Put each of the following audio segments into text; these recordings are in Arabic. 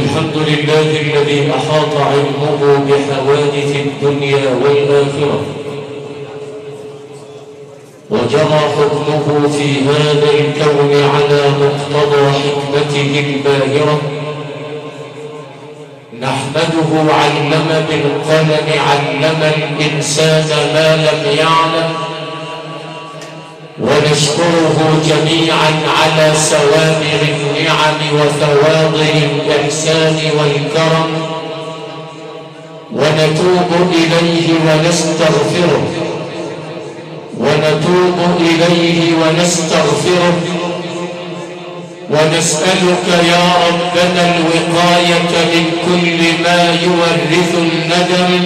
الحمد لله الذي أحاط علمه بحوادث الدنيا والآخرة وجرى حكمه في هذا الكون على مقتضى حكمته الباهرة. نحمده علم بالقلم علم الإنسان ما لم يعلم، ونشكره جميعا على سوابغ النعم وفواضل الإحسان والكرم، ونتوب إليه ونستغفره ونسألك يا ربنا الوقاية من كل ما يورث الندم.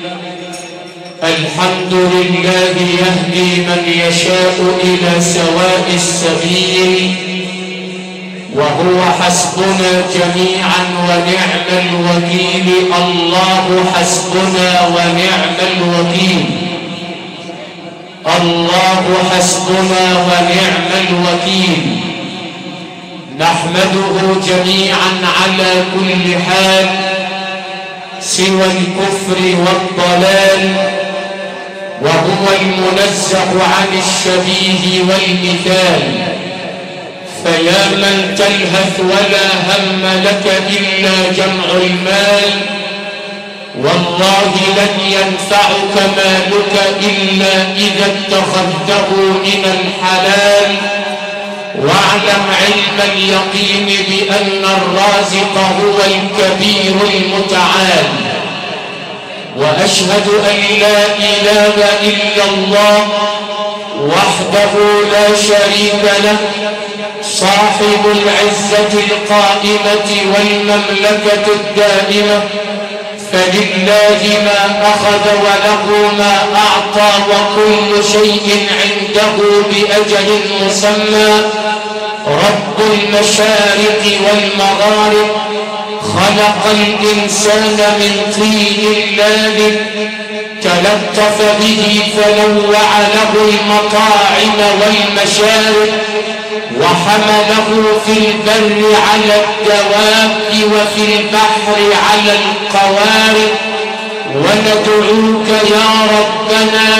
الحمد لله يهدي من يشاء إلى سواء السبيل، وهو حسبنا جميعا ونعم الوكيل. الله حسبنا ونعم الوكيل، الله حسبنا ونعم الوكيل. نحمده جميعا على كل حال سوى الكفر والضلال، وهو المنزه عن الشبيه والمثال. فيا من تلهث ولا هم لك إلا جمع المال، والله لن ينفعك مالك إلا إذا اتخذته من الحلال. واعلم علم اليقين بأن الرازق هو الكبير المتعال. وأشهد أن لا إله إلا الله وحده لا شريك له، صاحب العزة القائمة والمملكة الدائمة. فلله ما أخذ وله ما أعطى، وكل شيء عنده بأجل مسمى. رب المشارق والمغارب خلق الإنسان من طين لامع، تلطف به فنوع له المطاعم والمشارب، وحمله في البر على الدواب وفي البحر على القوارب. وندعوك يا ربنا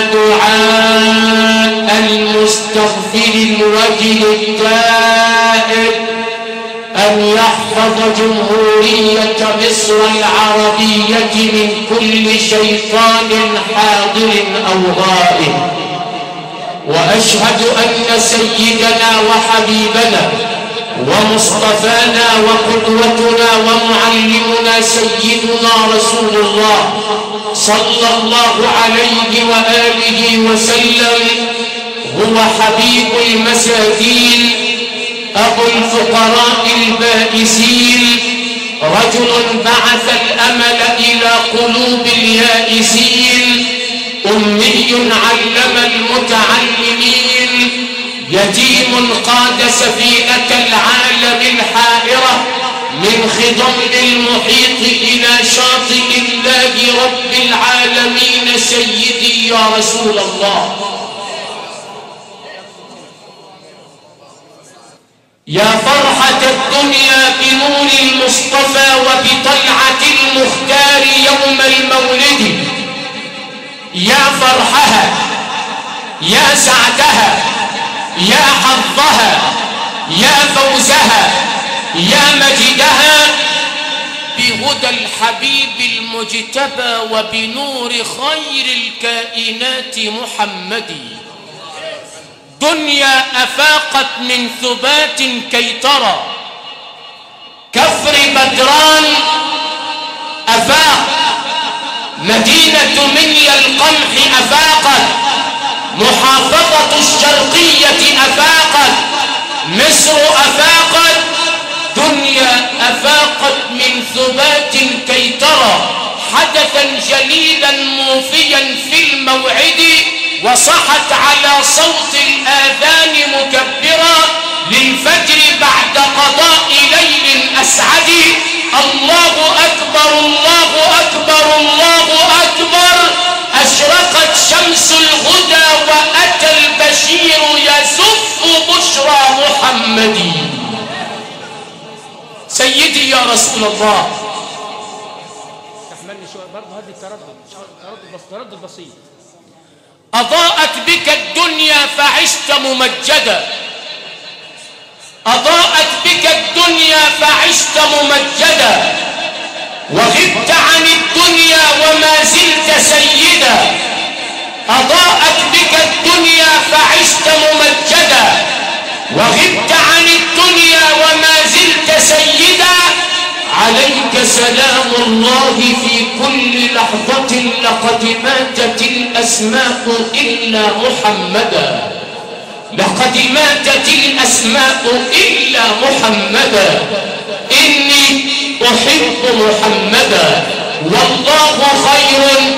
دعاء المستغفر الوجه التائب أن يحفظ جمهورية مصر العربية من كل شيطان حاضر أو غائب. وأشهد أن سيدنا وحبيبنا ومصطفانا وقدوتنا ومعلمنا سيدنا رسول الله صلى الله عليه وآله وسلم هو حبيب المساكين، أبو الفقراء البائسين، رجل بعث الأمل إلى قلوب اليائسين، أمي علم المتعلمين، يتيم قاد سفينة العالم الحائرة من خضم المحيط إلى شاطئ الله رب العالمين. سيدي يا رسول الله، يا فرحة الدنيا بنور المصطفى وبطلعة المختار يوم المولد. يا فرحها، يا سعدها، يا حظها، يا فوزها، يا مجدها بهدى الحبيب المجتبى وبنور خير الكائنات محمد. دنيا أفاقت من ثبات كي ترى، كفر بدران أفاق، مدينة منيا القمح أفاقت، محافظة الشرقية أفاقت، مصر أفاقت، دنيا أفاقت من ثبات كي ترى حدثا جليلا موفيا في الموعد. وصحت على صوت الآذان مكبرا للفجر بعد قضاء ليل أسعد. الله أكبر، الله أكبر، الله أكبر. أشرقت شمس الهدى وأتى البشير يزف بشرى محمد. سيدي يا رسول الله. تحملني شويه برضه، هدي التردد بسيط. أضاءت بك الدنيا فعشت ممجدا، أضاءت بك الدنيا فعشت ممجدا، وغبت عن الدنيا وما زلت سيدا. أضاءت بك الدنيا فعشت ممجدا، وغبت عن الدنيا وما زلت سيدا. عليك سلام الله في كل لحظة، لقد ماتت الأسماء إلا محمدا، لقد ماتت الأسماء إلا محمدا. إني أحب محمدا والله خير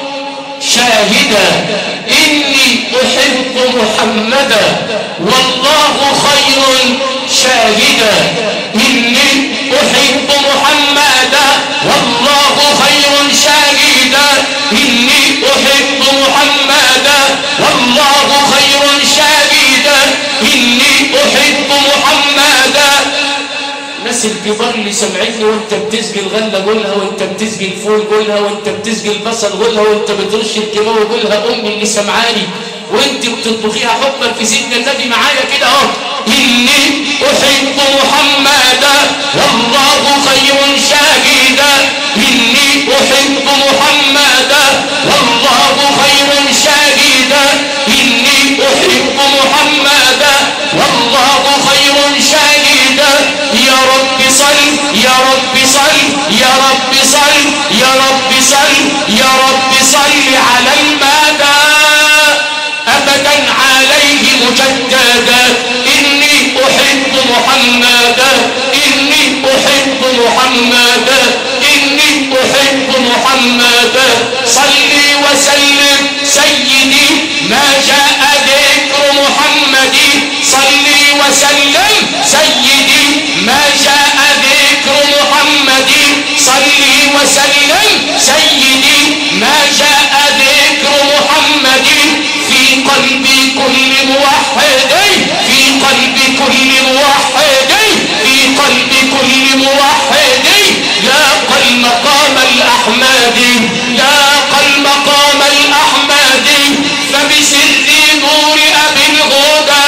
شاهدا، إني أحب محمدا والله خير شاهدا، إني أحب محمدا والله خير شاهدا، إني أحب محمدا والله خير شاهدا، إني أحب محمدا. الناس الكبار اللي سمعتني وانت بتسقي الغله قولها، وانت بتسقي الفول قولها، وانت بتسقي البصل قولها، وانت بترش الكيماوي قولها. امي اللي سمعاني وانت بتطبخيها حبا في سيدنا النبي معايا كده اهو. اني احب محمدا والله خير شاهدا، اني احب محمدا والله خير شاهدا، اني احب محمدا والله خير شاهدا. يا رب صل يا رب صل يا رب صل يا رب صل يا رب صل على المدى أبدا عليه مجددا. إني أحب محمدا، إني أحب محمدا، إني أحب محمدا. صلي وسلم سيدي ما جاء ذكر محمد، صلي وسلم سيدي ما جاء ذكر محمد، صلي وسلم سيدي ما جاء ذكر محمد. في قلب كل موحد، في قلب كل موحد، في قلب كل موحد لاقى المقام الأحمدي، لاقى المقام الأحمدي. فبسر نور أبي الهدى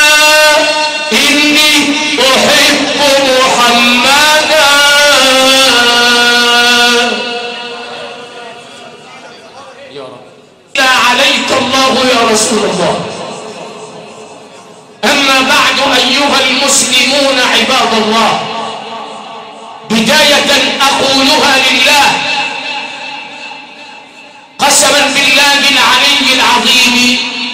إني أحب محمدا. يا رب لا عليك الله يا رسول الله. أما بعد أيها المسلمون عباد الله، بداية أقولها لله قسما بالله العلي العظيم،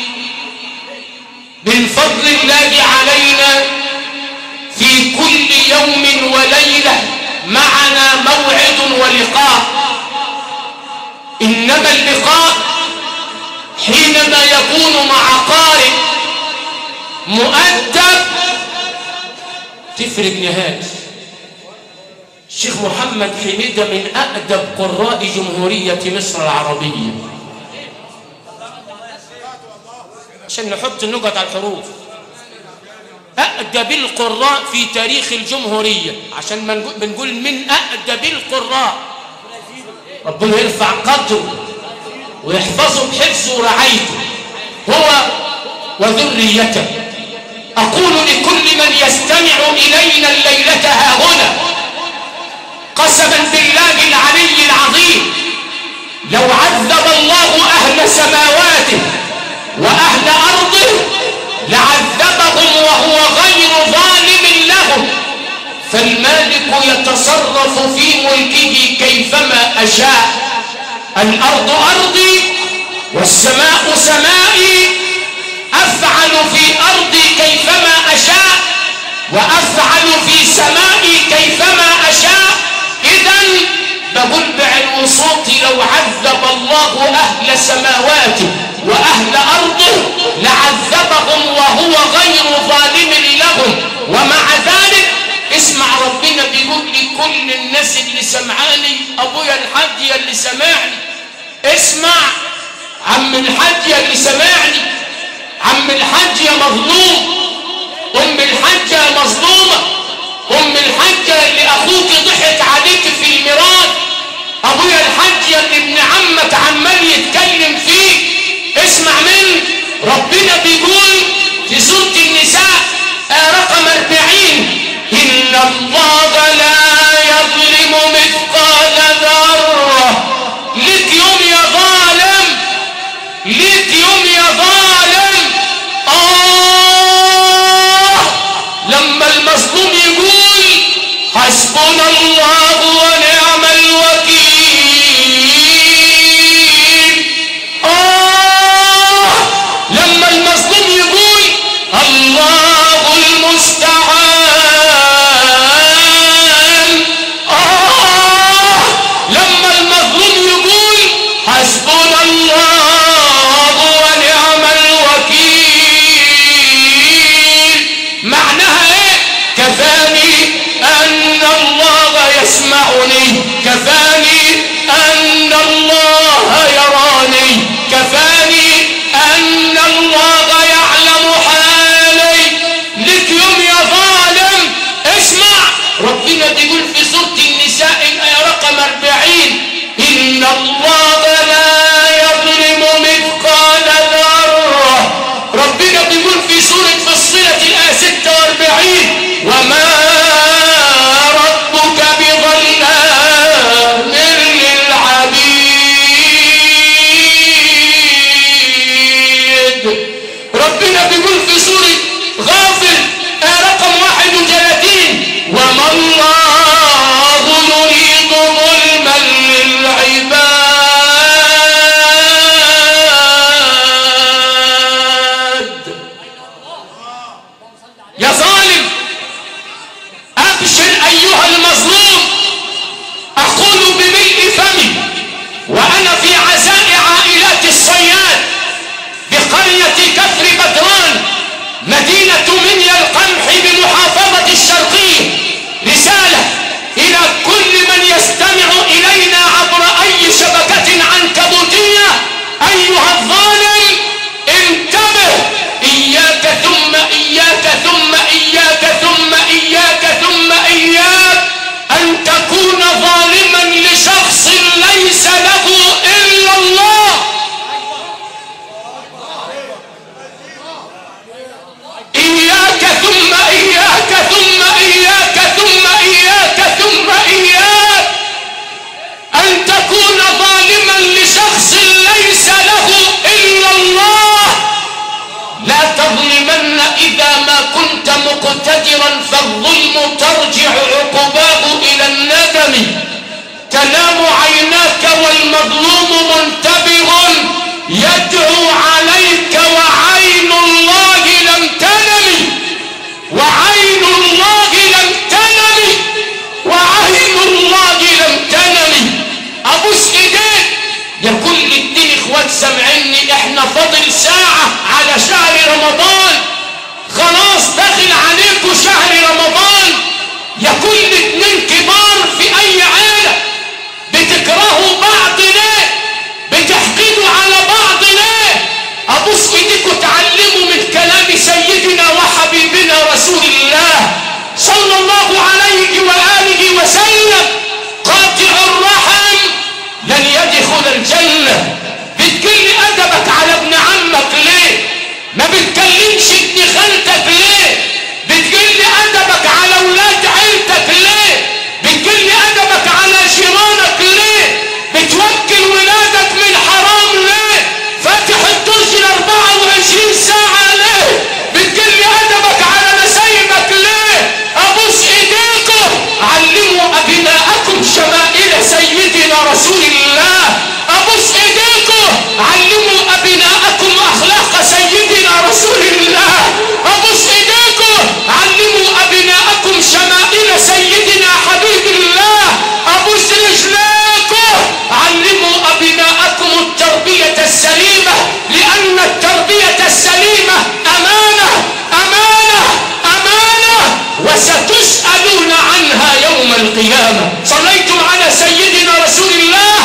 من فضل الله علينا في كل يوم وليلة معنا موعد ولقاء. إنما اللقاء حينما يكون مع قارئ مؤدب تفرق نهائي. الشيخ محمد حميدة من أأدب قراء جمهورية مصر العربية، عشان نحط النقط على الحروف. أأدب القراء في تاريخ الجمهورية، عشان ما بنقول من أأدب القراء. ربنا يرفع قدره ويحفظه بحفظه ورعايته هو وذريته. أقول لكل من يستمع إلينا الليلة ها هنا قسما بالله العلي العظيم، لو عذب الله أهل سماواته وأهل أرضه لعذبهم وهو غير ظالم لهم. فالمالك يتصرف في ملكه كيفما أشاء. الأرض أرضي والسماء سمائي، أفعل في أرضي كيفما أشاء وأفعل في سمائي كيفما أشاء. إذن بقول بعلو صوتي لو عذب الله أهل سماواته وأهل أرضه لعذبهم وهو غير ظالم لهم. ومع ذلك اسمع ربنا بيقول لكل الناس اللي سمعاني، أبويا الحاج اللي سمعني اسمع، عم الحاج اللي سمعني، عم الحاج يا مظلوم، أم الحاج يا مظلومة، ام الحاجه اللي اخوك ضحك عليك في الميراث، ابويا الحاج اللي ابن عمك عمال يتكلم فيه، اسمع مني. ربنا بيقول في سوره النساء رقم 40: ان الله لا يظلم مثقال ذره. ليك يوم يا ظالم، ليك يوم يا ظالم. لما المظلوم يقول حسبنا الله ونعم الوكيل، لما المظلوم يقول الله المستعان، لما المظلوم يقول حسبنا الله ونعم الوكيل، معناها ايه؟ كفاني ان الله يسمعني، كفاني ان الله يراني، كفاني ان الله يعلم حالي. لك يوم يا ظالم اسمع، ربنا بيقول في سورة النساء الآية رقم 40: إن الله لا يظلم مثقال ذرة. ربنا بيقول في سورة فصلت الآية 46: وما ربك بظلام للعبيد. ربنا بيقول في سورة غافر رقم 31: وما الله يريد ظلما للعباد. يا ظالم ابشر ايها المظلوم، اقول بملء فمي وانا في عزاء عائلات الصياد بقرية كفر بدران مدينة منيا القمح بمحافظة الشرقية، رسالة إلى كل من يستمع إلينا عبر أي شبكة عنكبوتية: أيها الظالم انتبه، إياك ثم إياك ثم إياك ثم إياك ثم إياك أن تكون ظالما لشخص ليس له إلا الله. إياك ثم إياك ثم إياك ثم إياك ثم إياك أن تكون ظالما لشخص ليس له إلا الله. لا تظلمن إذا ما كنت مقتدرا، فالظلم ترجع عقباه إلى الندم. تنام عيناك والمظلوم منتبه يدعو عليك وعين الله لم تنم، وعين الله لم تنم، وعين الله لم تنم. ابوس ايديك يا كل الدين اخوات سامعيني، احنا فاضل ساعة على شهر رمضان، خلاص داخل عليكم شهر رمضان. يا كل اتنين كبار في اي عيلة بتكرهوا بعض ليه؟ بتحقدوا على بعض ليه؟ ابوس ايديكم تعلموا من كلام سيدنا وحبيبنا رسول الله صلى الله عليه وآله وسلم: قاطع الرحم لن يدخل الجنة. بتقل أدبك على ابن عمك ليه؟ ما بتكلمش ابن خالتك ليه؟ بتقل أدبك على أولاد عيلتك ليه؟ بتقل أدبك على جيرانك ليه؟ بتوكل ولادك من حرام ليه؟ فاتح الدرج 24 ساعة ليه؟ بتقل أدبك على نسايبك ليه؟ أبوس إيديكم علموا أبناءكم شمائل سيدنا رسول الله. أبوس إيديكم علموا أبناءكم أخلاق سيدنا رسول الله. أبوس إيديكم علموا أبناءكم شمائل سيدنا حبيب الله. أبوس رجليكم علموا أبناءكم التربية السليمة، لأن التربية السليمة أمانة أمانة أمانة، وستسألون عنها يوم القيامة. صليتم على سيدنا رسول الله.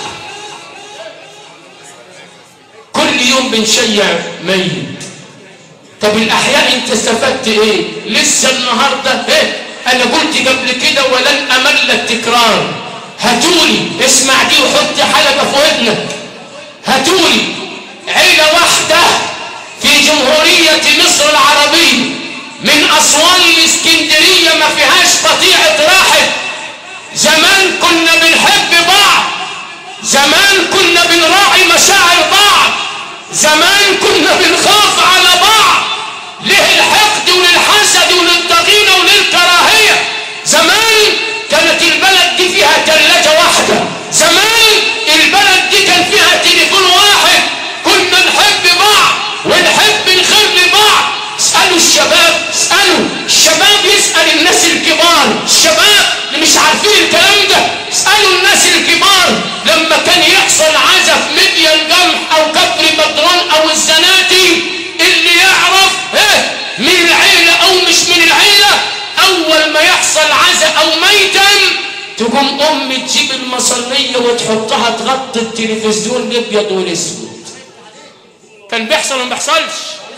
كل يوم بنشيع ميت. طب الأحياء انت استفدت ايه؟ لسه النهاردة انا قلت قبل كده ولن امل التكرار. هاتولي اسمع دي وحط حلقة في ودنك. هاتولي عيلة واحدة في جمهورية مصر العربية من أسوان لإسكندرية ما فيهاش قطيعة راحت. زمان كنا بنحب بعض، زمان كنا بنراعي مشاعر بعض، زمان كنا بنخاف على بعض. ليه الحقد وللحسد وللضغينة وللكراهية؟ زمان كانت البلد دي فيها ثلاجة واحدة، زمان البلد دي كان فيها تليفون واحد، كنا نحب بعض ونحب الخير لبعض. اسألوا الشباب، اسألوا الشباب، يسأل الناس الكبار، الشباب اللي مش عارفين الكلام ده اسألوا الناس الكبار. لما كان يحصل عزف مديا القمح او كفر بدران او الزناتي، اللي يعرف من العيلة او مش من العيلة، اول ما يحصل عزا او ميتم تقوم امي تجيب المصلية وتحطها تغطي التلفزيون الابيض والاسود. كان بيحصل وما بيحصلش؟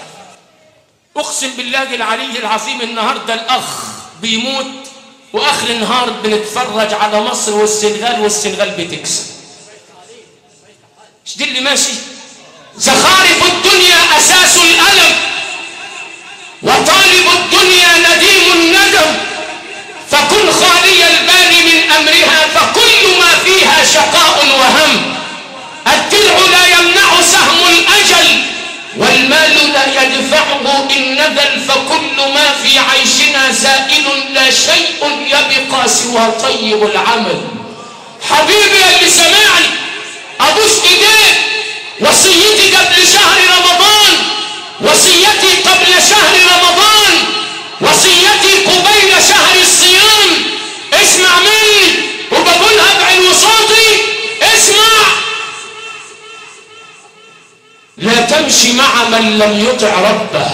اقسم بالله العلي العظيم النهارده الاخ بيموت واخر النهار بنتفرج على مصر والسنغال بتكسب. مش دي اللي ماشي؟ زخارف الدنيا اساس الالم، وطالب الدنيا نديم الندم، فكن خالي البال من امرها فكل ما فيها شقاء وهم. الدرع لا يمنع سهم الاجل والمال لا يدفعه إن نزل، فكل ما في عيشنا زائل لا شيء يبقى سوى طيب العمل. حبيبي اللي سمعني ابوس ايديك، وصيتي قبل شهر رمضان، وصيتي قبل شهر رمضان، وصيتي قبيل شهر الصيام. اسمع مني وبقولها بعين وصوتي، اسمع. لا تمشي مع من لم يطع ربه،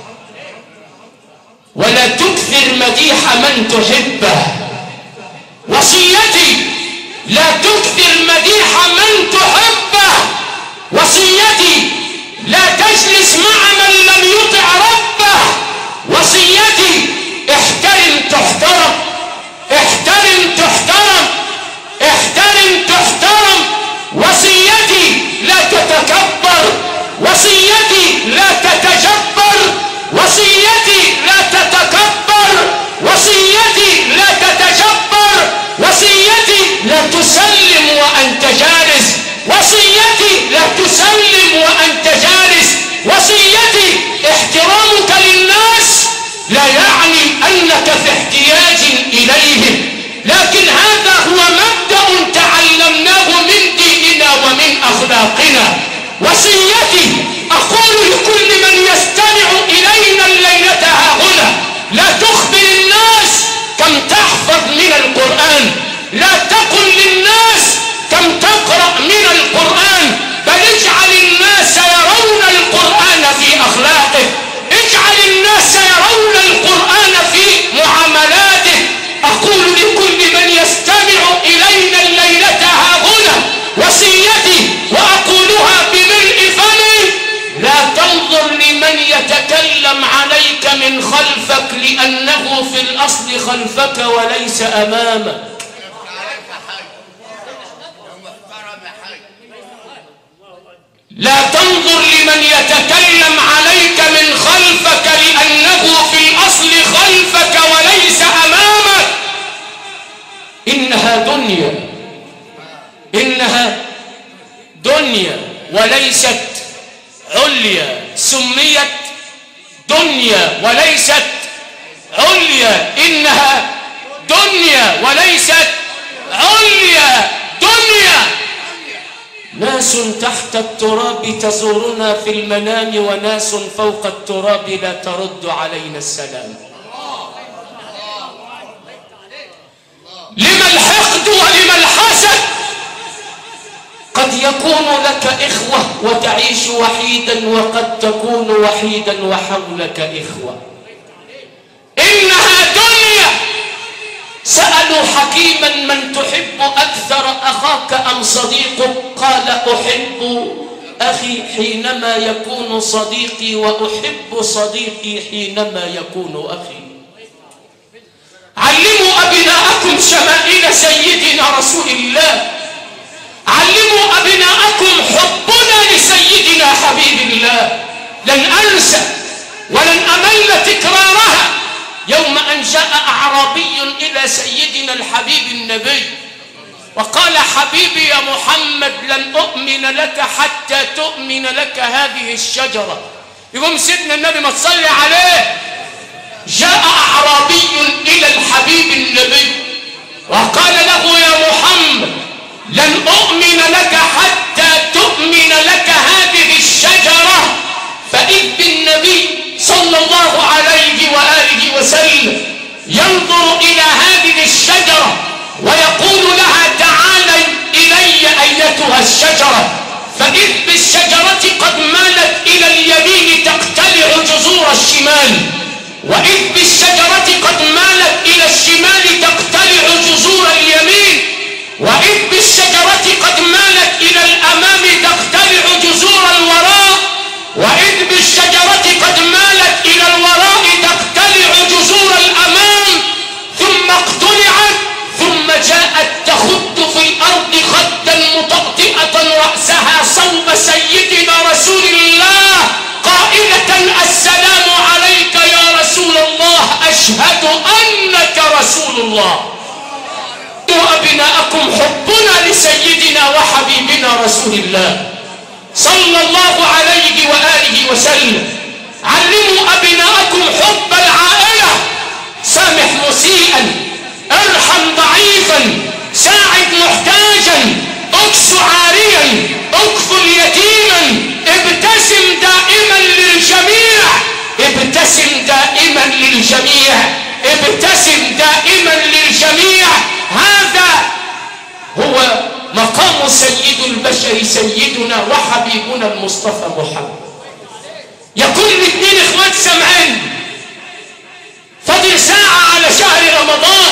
ولا تكثر مديح من تحبه. وصيتي لا تكثر مديح من تحبه. وصيتي لا تجلس مع من لم يطع ربه. وصيتي احترم تحترم، احترم تحترم، احترم تحترم. وصيتي لا تتكبر، وصيتي لا تتجبر، وصيتي لا تتكبر، وصيتي لا تتجبر، وصيتي لا تسلم وأنت جالس، وصيتي لا تسلم وأنت جالس. وصيتي احترامك للناس لا يعني أنك في احتياج إليهم، لكن هذا هو مبدأ تعلمناه من ديننا ومن أخلاقنا. وصيتي أقول لكل من يستمع إلينا الليلة هاهنا، لا تخبر الناس كم تحفظ من القرآن، لا تقل للناس كم تقرأ من القرآن، بل اجعل الناس يرون القرآن في أخلاقه، اجعل الناس يرون القرآن في معاملاته. أقول لكل من يستمع إلينا الليلة هاهنا وصيتي، وأقولها بملء فمي، لا تنظر لمن يتكلم عليك من خلفك، لأنه في الأصل خلفك وليس أمامك. لا تنظر لمن يتكلم عليك من خلفك، لأنه في الأصل خلفك وليس أمامك. إنها دنيا، إنها دنيا وليست عليا، سميت دنيا وليست عليا، إنها دنيا وليست عليا، دنيا. ناس تحت التراب تزورنا في المنام، وناس فوق التراب لا ترد علينا السلام. لما الحقد ولما الحسد؟ قد يكون لك إخوة وتعيش وحيدا، وقد تكون وحيدا وحولك إخوة. إنها دنيا. سألوا حكيما من تحب أكثر، أخاك أم صديقك؟ قال أحب أخي حينما يكون صديقي، وأحب صديقي حينما يكون أخي. علموا أبناءكم شمائل سيدنا رسول الله، علموا أبناءكم حبنا لسيدنا حبيب الله. لن أنسى ولن أمل تكرارها يوم أن جاء أعرابي إلى سيدنا الحبيب النبي وقال: حبيبي يا محمد، لن أؤمن لك حتى تؤمن لك هذه الشجرة. يقوم سيدنا النبي ما تصلي عليه، جاء أعرابي إلى الحبيب النبي وقال له: يا محمد، لن أؤمن لك حتى تؤمن لك هذه الشجرة. فإذ بالنبي صلى الله عليه وآله وسلم ينظر إلى هذه الشجرة ويقول لها: تعالي إلي أيتها الشجرة. فإذ بالشجرة قد مالت إلى اليمين تقتلع جذور الشمال، وإذ بالشجرة قد مالت إلى الشمال تقتلع جذور اليمين، وإذ بالشجرة قد مالت إلى الأمام تقتلع جذور الوراء، وإذ بالشجرة قد مالت إلى الوراء تقتلع جذور الأمام، ثم اقتلعت، ثم جاءت تخد في الأرض خدا مطأطئة رأسها صوب سيدنا رسول الله قائلة: السلام عليك يا رسول الله، أشهد أنك رسول الله. وأبناءكم حبنا لسيدنا وحبيبنا رسول الله صلى الله عليه وآله وسلم. علموا أبناءكم حب العائلة، سامح مسيئا، ارحم ضعيفا، ساعد محتاجا، اكس عاريا، اكفل يتيما، ابتسم دائما للجميع، ابتسم دائما للجميع، ابتسم دائما للجميع. هذا هو مقام سيد البشر سيدنا وحبيبنا المصطفى محمد. يكون الاثنين اخوات سمعين، فاضل ساعة على شهر رمضان،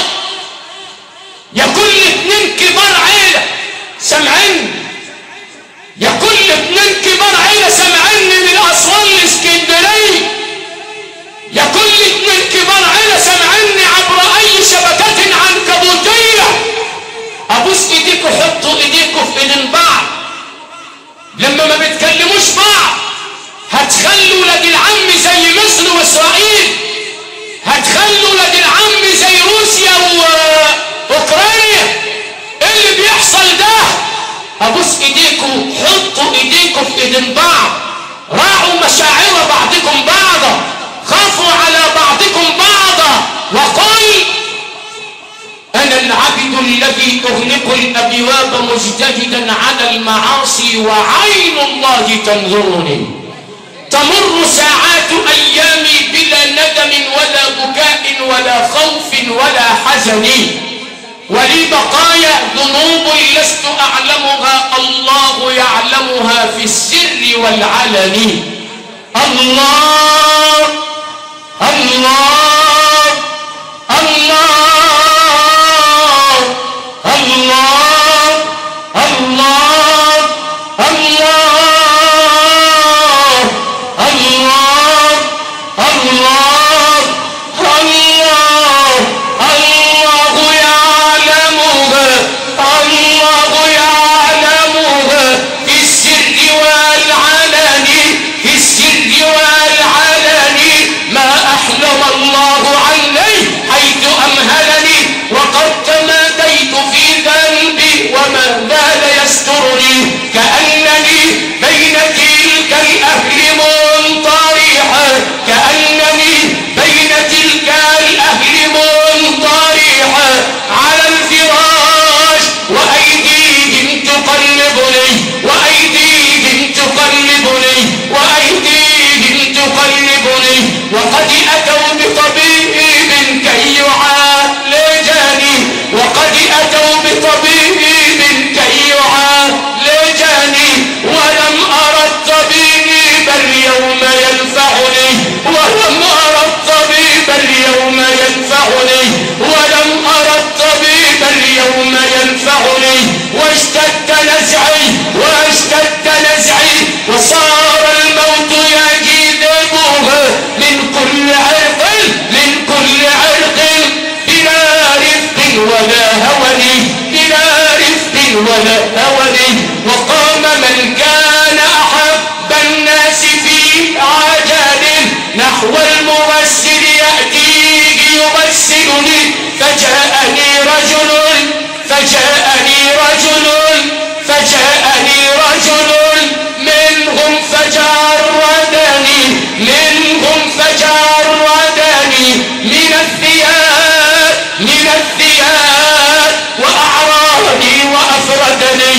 يكون الاثنين كبار عيلة سمعين، يكون الاثنين كبار عيلة سمعين من أسوان لإسكندرية، يكون الاثنين كبار عيلة سمعين عبر أي شبكة عنكبوتية. أبوس إيديكوا، حطوا إيديكوا في إيدين بعض، لما ما بتكلموش بعض هتخلوا ولاد العم زي مصر وإسرائيل، هتخلوا ولاد العم زي روسيا وأوكرانيا. إيه اللي بيحصل ده؟ أبوس إيديكوا، حطوا إيديكوا في إيدين بعض، راعوا مشاعر بعضكم بعضا، خافوا على بعضكم بعضا، وقل: أنا العبد الذي أغلق الأبواب مجتهدا على المعاصي وعين الله تنظرني. تمر ساعات أيامي بلا ندم ولا بكاء ولا خوف ولا حزن، ولي بقايا ذنوب لست أعلمها، الله يعلمها في السر والعلن. الله الله الله الله الله الله الله الله الله الله يعلمها، الله يعلمها في السر والعلن، في السر والعلن. ما أحلم الله عني حيث أمهلني، وقد تماديت في ذنبي وما زال يسترني، كأنني بين تلك الأهل منطرحا، كأنني بين تلك الأهل منطرحا على الفراش، وأيديهم تقلبني، وأيديهم تقلبني، وأيديهم تقلبني، وقد أتوا بطبيب كي يعالجني، وقد أتوا بطبيب كي يعالجني، ولم أرى الطبيب اليوم ينفعني، ولم أرى الطبيب اليوم ينفعني، ولم أرى الطبيب اليوم ينفعني. واشتد نزعي واشتد نزعي، وصار الموت يجذبه من كل عرق، من كل عرق، بلا ولا أولي. وقام من كان أحب الناس في عجل نحو المغسل يأتيه يغسلني فجاءني رجل منهم فجردني من الثياب وأعراني وأفردني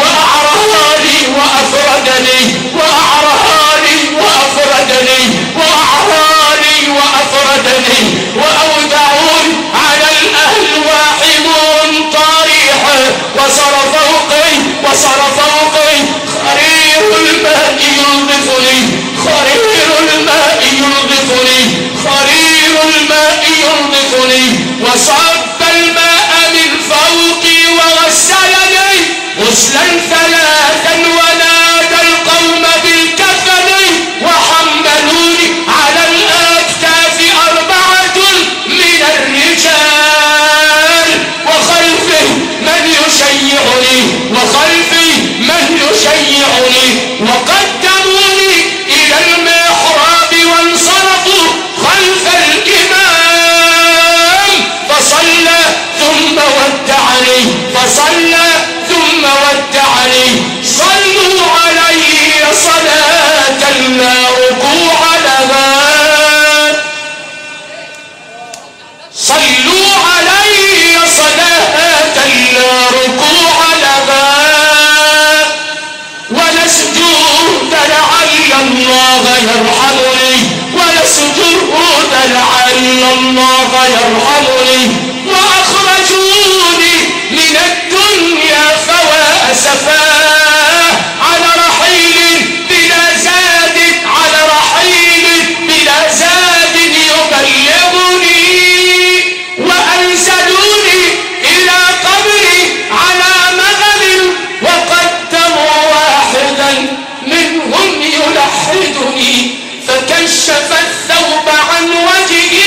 وأودعون على الأهواء منطرحا وصار فوقي خرير الماء ينظفني وصب الماء من فوقي وغسلني غسلا ثلاثا ونادى القوم بالكفن وحملوني على الأكتاف 4 من الرجال وخلفي من يشيعني وقدموني إلى المحراب وانصرفوا خلف الإمام فصلى ثم ودعني صلوا علي صلاة لا ركوع لها ولسجود لعل الله يرحمني وأخرجوني من الدنيا فوا أسفاه على رحيل بلا زاد يبلغني وأنزلوني إلى قبري على مغل وقدموا واحدا منهم يلحدني فكشف الثوب عن وجهي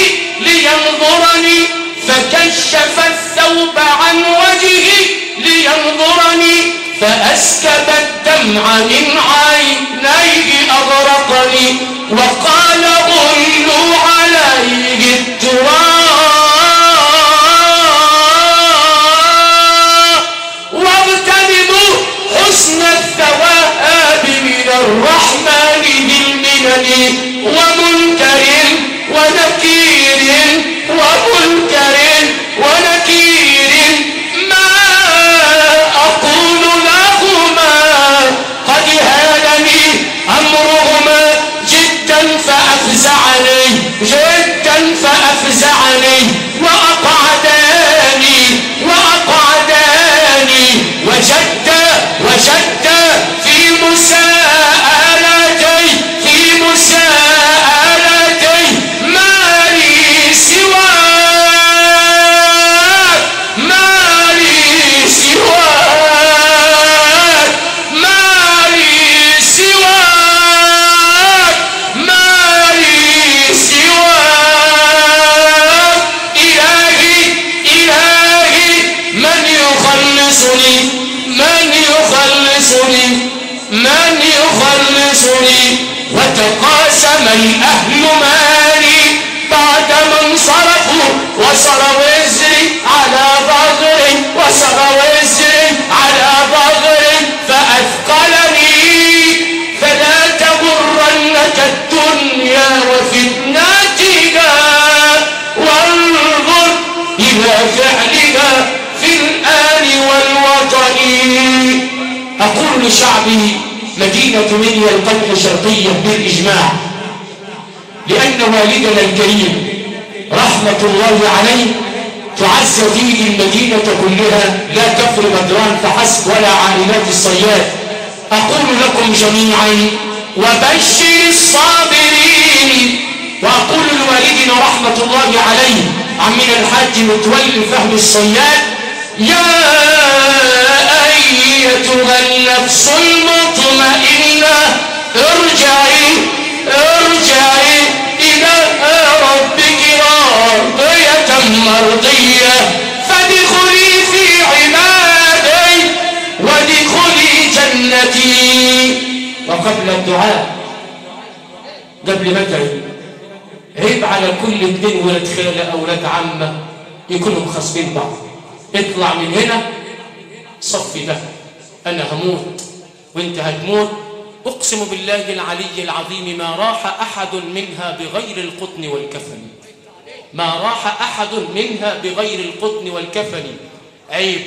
لينظرني فأسكب الدمع من عينيه أغرقني وقال غلوا عليه التراب واغتنموا حسن الثواب من الرحمن بالمنن ومنكر ونكير ما أقول لهما قد هانني أمرهما جدا فأفزعني وأقعداني وجد في مساءلتي ما لي سواك من يخلصني وتقاسم الأهل مالي بعد ما انصرفوا وصر وزري على ظهري فأثقلني فلا تغرنك الدنيا وفتنتها وانظر إلى فعلها في الآن والوطن. أقول لشعبي مدينة منيا القلب شرقية بالإجماع لأن والدنا الكريم رحمة الله عليه تعز فيه المدينة كلها لا كفر بدران فحسب ولا عائلات الصياد. أقول لكم جميعا وبشر الصابرين. وأقول لوالدنا رحمة الله عليه عمنا الحاج متولي فهم الصياد يا أيتها النفس المطمئنة ارجعي إلى ربك راضية مرضية فادخلي في عبادي قبل الدعاء. قبل ما ادعي عيب على كل اتنين ولد خاله او ولاد عمه يكونوا مخاصمين بعض. اطلع من هنا صفي ده، انا هموت وانت هتموت، اقسم بالله العلي العظيم ما راح احد منها بغير القطن والكفن، ما راح احد منها بغير القطن والكفن. عيب.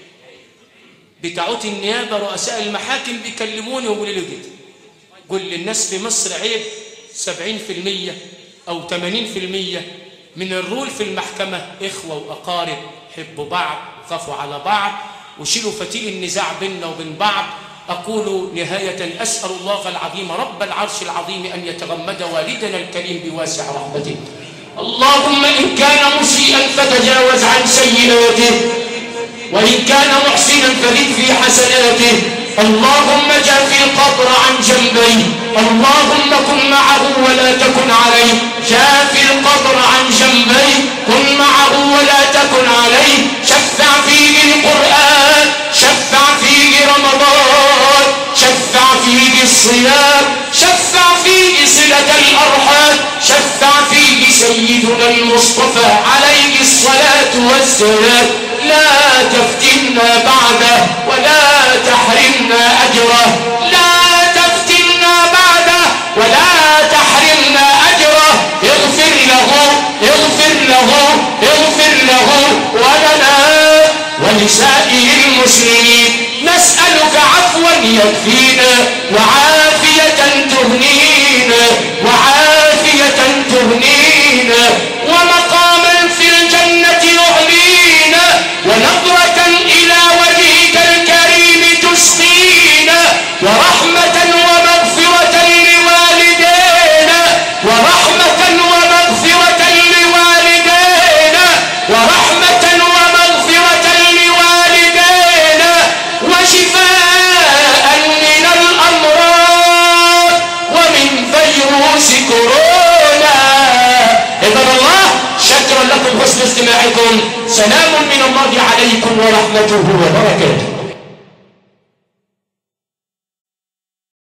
بتاعت النيابه رؤساء المحاكم بيكلموني ويقولوا لي كده، قول للناس في مصر عيب 70% أو 80% من الرول في المحكمة إخوة وأقارب حبوا بعض وخافوا على بعض وشيلوا فتيل النزاع بيننا وبين بعض. أقول نهاية أسأل الله العظيم رب العرش العظيم أن يتغمد والدنا الكريم بواسع رحمته. اللهم إن كان مسيئا فتجاوز عن سيئاته، وإن كان محسنا فزد في حسناته. اللهم جاف القبر عن جنبيه، اللهم كن معه ولا تكن عليه. جاف القبر عن جنبيه، كن معه ولا تكن عليه. شفع فيه القرآن، شفع فيه رمضان، شفع فيه الصيام، شفع فيه صلة الأرحام، شفع فيه سيدنا المصطفى عليه الصلاة والسلام. لا تفتنا بعده ولا تحرمنا أجره، لا تفتنا بعده ولا تحرمنا أجره. اغفر له اغفر له اغفر له ولنا ولسائر المسلمين. نسألك عفوا يكفينا وعافية تهنينا وعافية تهنينا ومقاما في الجنة يعلينا ونظرة إلى وجهك الكريم تسقينا ورحمة ومغفرة لوالدينا ورحمة ومغفرة لوالدينا ورحمة ومغفرة لوالدينا وشفاء من الأمراض ومن فيروس كورونا. عباد الله شكرا لكم حسن استماعكم. سلام من الله عليكم ورحمته وبركاته.